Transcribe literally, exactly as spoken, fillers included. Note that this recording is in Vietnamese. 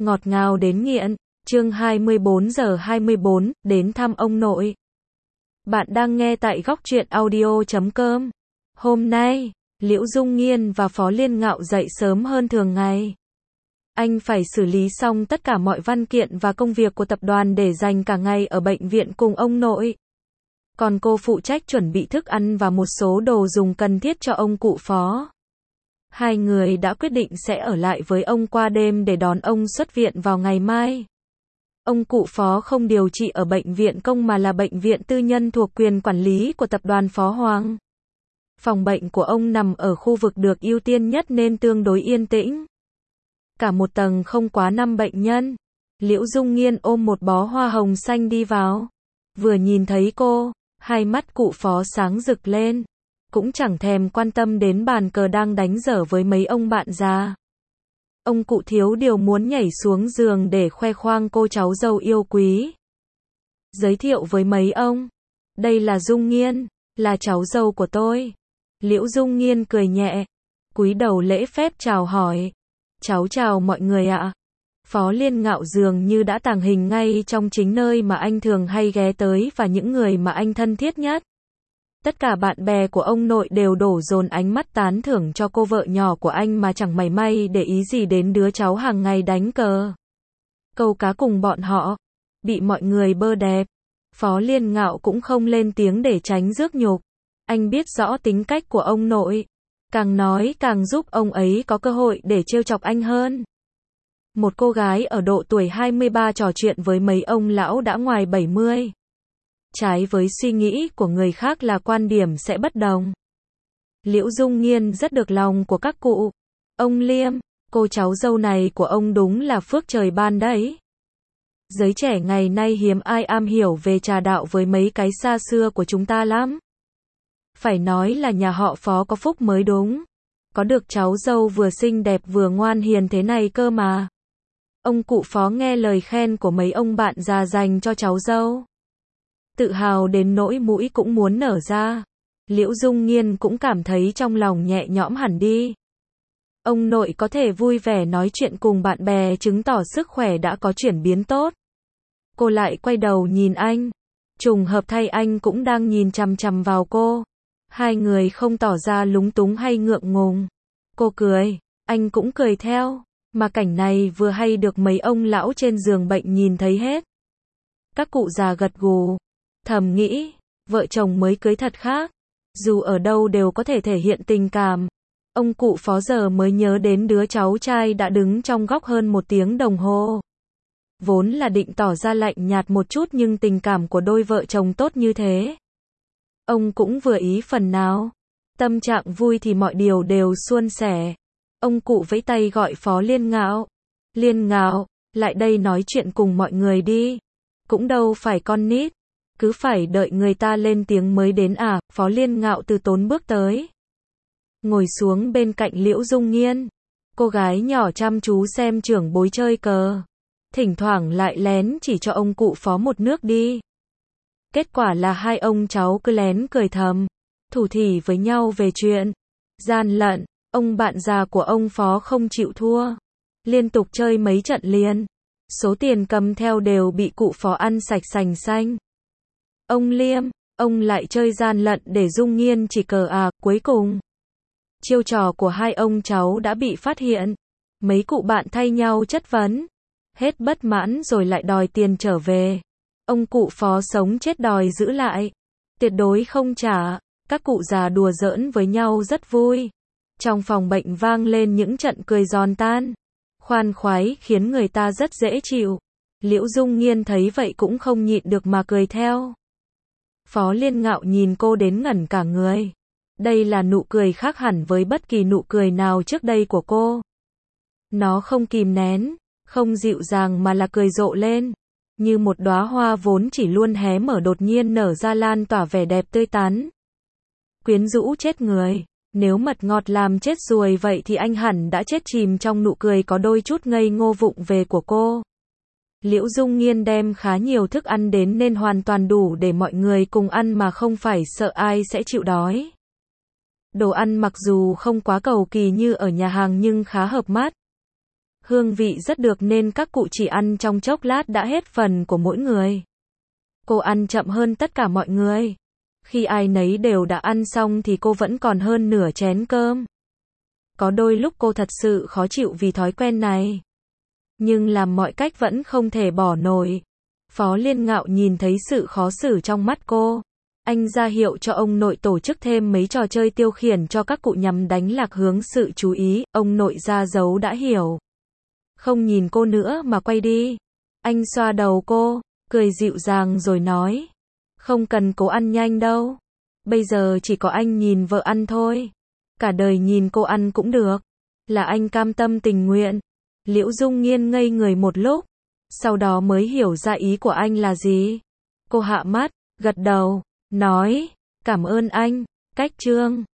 ngọt ngào đến nghiện. Chương hai mươi bốn giờ hai mươi bốn, đến thăm ông nội. Bạn đang nghe tại góc truyện audio chấm com. Hôm nay, Liễu Dung Nghiên và Phó Liên Ngạo dậy sớm hơn thường ngày. Anh phải xử lý xong tất cả mọi văn kiện và công việc của tập đoàn để dành cả ngày ở bệnh viện cùng ông nội. Còn cô phụ trách chuẩn bị thức ăn và một số đồ dùng cần thiết cho ông cụ Phó. Hai người đã quyết định sẽ ở lại với ông qua đêm để đón ông xuất viện vào ngày mai. Ông cụ Phó không điều trị ở bệnh viện công mà là bệnh viện tư nhân thuộc quyền quản lý của tập đoàn Phó Hoàng. Phòng bệnh của ông nằm ở khu vực được ưu tiên nhất nên tương đối yên tĩnh. Cả một tầng không quá năm bệnh nhân. Liễu Dung Nghiên ôm một bó hoa hồng xanh đi vào. Vừa nhìn thấy cô, hai mắt cụ Phó sáng rực lên. Cũng chẳng thèm quan tâm đến bàn cờ đang đánh dở với mấy ông bạn già. Ông cụ thiếu điều muốn nhảy xuống giường để khoe khoang cô cháu dâu yêu quý. Giới thiệu với mấy ông. Đây là Dung Nghiên, là cháu dâu của tôi. Liễu Dung Nghiên cười nhẹ, cúi đầu lễ phép chào hỏi. Cháu chào mọi người ạ. Phó Liên Ngạo dường như đã tàng hình ngay trong chính nơi mà anh thường hay ghé tới và những người mà anh thân thiết nhất. Tất cả bạn bè của ông nội đều đổ dồn ánh mắt tán thưởng cho cô vợ nhỏ của anh mà chẳng mảy may để ý gì đến đứa cháu hàng ngày đánh cờ, câu cá cùng bọn họ. Bị mọi người bơ đẹp, Phó Liên Ngạo cũng không lên tiếng để tránh rước nhục. Anh biết rõ tính cách của ông nội. Càng nói càng giúp ông ấy có cơ hội để trêu chọc anh hơn. Một cô gái ở độ tuổi hai mươi ba trò chuyện với mấy ông lão đã ngoài bảy mươi. Trái với suy nghĩ của người khác là quan điểm sẽ bất đồng. Liễu Dung Nghiên rất được lòng của các cụ. Ông Liêm, cô cháu dâu này của ông đúng là phước trời ban đấy. Giới trẻ ngày nay hiếm ai am hiểu về trà đạo với mấy cái xa xưa của chúng ta lắm. Phải nói là nhà họ Phó có phúc mới đúng. Có được cháu dâu vừa xinh đẹp vừa ngoan hiền thế này cơ mà. Ông cụ Phó nghe lời khen của mấy ông bạn già dành cho cháu dâu. Tự hào đến nỗi mũi cũng muốn nở ra. Liễu Dung Nghiên cũng cảm thấy trong lòng nhẹ nhõm hẳn đi. Ông nội có thể vui vẻ nói chuyện cùng bạn bè chứng tỏ sức khỏe đã có chuyển biến tốt. Cô lại quay đầu nhìn anh. Trùng hợp thay anh cũng đang nhìn chằm chằm vào cô. Hai người không tỏ ra lúng túng hay ngượng ngùng. Cô cười, anh cũng cười theo. Mà cảnh này vừa hay được mấy ông lão trên giường bệnh nhìn thấy hết. Các cụ già gật gù. Thầm nghĩ, vợ chồng mới cưới thật khác. Dù ở đâu đều có thể thể hiện tình cảm. Ông cụ Phó giờ mới nhớ đến đứa cháu trai đã đứng trong góc hơn một tiếng đồng hồ. Vốn là định tỏ ra lạnh nhạt một chút nhưng tình cảm của đôi vợ chồng tốt như thế. Ông cũng vừa ý phần nào. Tâm trạng vui thì mọi điều đều suôn sẻ. Ông cụ vẫy tay gọi Phó Liên Ngạo. Liên Ngạo, lại đây nói chuyện cùng mọi người đi. Cũng đâu phải con nít. Cứ phải đợi người ta lên tiếng mới đến à. Phó Liên Ngạo từ tốn bước tới. Ngồi xuống bên cạnh Liễu Dung Nghiên. Cô gái nhỏ chăm chú xem trưởng bối chơi cờ. Thỉnh thoảng lại lén chỉ cho ông cụ Phó một nước đi. Kết quả là hai ông cháu cứ lén cười thầm. Thủ thỉ với nhau về chuyện gian lận. Ông bạn già của ông Phó không chịu thua. Liên tục chơi mấy trận liền. Số tiền cầm theo đều bị cụ Phó ăn sạch sành xanh. Ông Liêm, ông lại chơi gian lận để Dung Nghiên chỉ cờ à. Cuối cùng, chiêu trò của hai ông cháu đã bị phát hiện. Mấy cụ bạn thay nhau chất vấn. Hết bất mãn rồi lại đòi tiền trở về. Ông cụ Phó sống chết đòi giữ lại. Tuyệt đối không trả. Các cụ già đùa giỡn với nhau rất vui. Trong phòng bệnh vang lên những trận cười giòn tan. Khoan khoái khiến người ta rất dễ chịu. Liễu Dung Nghiên thấy vậy cũng không nhịn được mà cười theo. Phó Liên Ngạo nhìn cô đến ngẩn cả người. Đây là nụ cười khác hẳn với bất kỳ nụ cười nào trước đây của cô. Nó không kìm nén, không dịu dàng mà là cười rộ lên. Như một đóa hoa vốn chỉ luôn hé mở đột nhiên nở ra lan tỏa vẻ đẹp tươi tắn. Quyến rũ chết người. Nếu mật ngọt làm chết ruồi vậy thì anh hẳn đã chết chìm trong nụ cười có đôi chút ngây ngô vụng về của cô. Liễu Dung Nghiên đem khá nhiều thức ăn đến nên hoàn toàn đủ để mọi người cùng ăn mà không phải sợ ai sẽ chịu đói. Đồ ăn mặc dù không quá cầu kỳ như ở nhà hàng nhưng khá hợp mắt. Hương vị rất được nên các cụ chỉ ăn trong chốc lát đã hết phần của mỗi người. Cô ăn chậm hơn tất cả mọi người. Khi ai nấy đều đã ăn xong thì cô vẫn còn hơn nửa chén cơm. Có đôi lúc cô thật sự khó chịu vì thói quen này. Nhưng làm mọi cách vẫn không thể bỏ nổi. Phó Liên Ngạo nhìn thấy sự khó xử trong mắt cô. Anh ra hiệu cho ông nội tổ chức thêm mấy trò chơi tiêu khiển cho các cụ nhằm đánh lạc hướng sự chú ý. Ông nội ra dấu đã hiểu. Không nhìn cô nữa mà quay đi. Anh xoa đầu cô, cười dịu dàng rồi nói. Không cần cố ăn nhanh đâu. Bây giờ chỉ có anh nhìn vợ ăn thôi. Cả đời nhìn cô ăn cũng được. Là anh cam tâm tình nguyện. Liễu Dung Nghiên ngây người một lúc. Sau đó mới hiểu ra ý của anh là gì. Cô hạ mắt, gật đầu, nói. Cảm ơn anh. Cách chương